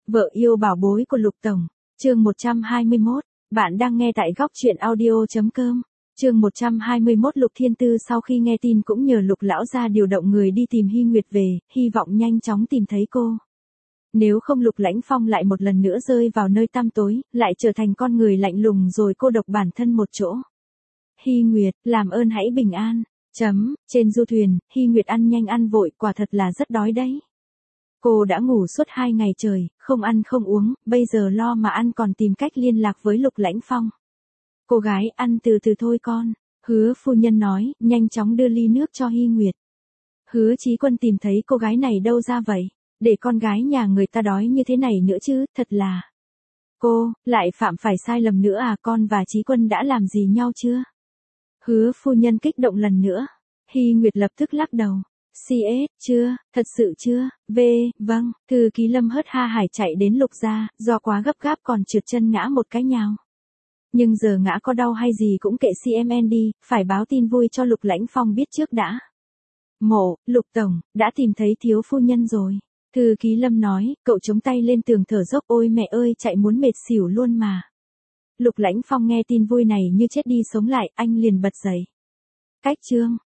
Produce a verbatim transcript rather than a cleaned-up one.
Vợ yêu bảo bối của Lục Tổng, chương một trăm hai mươi mốt, bạn đang nghe tại góc truyện audio.com, chương một trăm hai mươi mốt. Lục Thiên Tư sau khi nghe tin cũng nhờ Lục lão gia điều động người đi tìm Hy Nguyệt về, hy vọng nhanh chóng tìm thấy cô. Nếu không Lục Lãnh Phong lại một lần nữa rơi vào nơi tăm tối, lại trở thành con người lạnh lùng rồi cô độc bản thân một chỗ. Hy Nguyệt, làm ơn hãy bình an. Chấm, trên du thuyền, Hy Nguyệt ăn nhanh ăn vội, quả thật là rất đói đấy. Cô đã ngủ suốt hai ngày trời, không ăn không uống, bây giờ lo mà ăn còn tìm cách liên lạc với Lục Lãnh Phong. Cô gái, ăn từ từ thôi con, Hứa phu nhân nói, nhanh chóng đưa ly nước cho Hy Nguyệt. Hứa Chí Quân tìm thấy cô gái này đâu ra vậy, để con gái nhà người ta đói như thế này nữa chứ, thật là. Cô, lại phạm phải sai lầm nữa à, con và Chí Quân đã làm gì nhau chưa? Hứa phu nhân kích động lần nữa. Hy Nguyệt lập tức lắc đầu. xê ét, chưa, thật sự chưa, V, vâng, thư ký Lâm hớt ha hải chạy đến Lục gia, do quá gấp gáp còn trượt chân ngã một cái nhào. Nhưng giờ ngã có đau hay gì cũng kệ xê em en đi, phải báo tin vui cho Lục Lãnh Phong biết trước đã. Mộ, Lục Tổng, đã tìm thấy thiếu phu nhân rồi. Thư ký Lâm nói, cậu chống tay lên tường thở dốc, ôi mẹ ơi, chạy muốn mệt xỉu luôn mà. Lục Lãnh Phong nghe tin vui này như chết đi sống lại, anh liền bật dậy. Cách chương.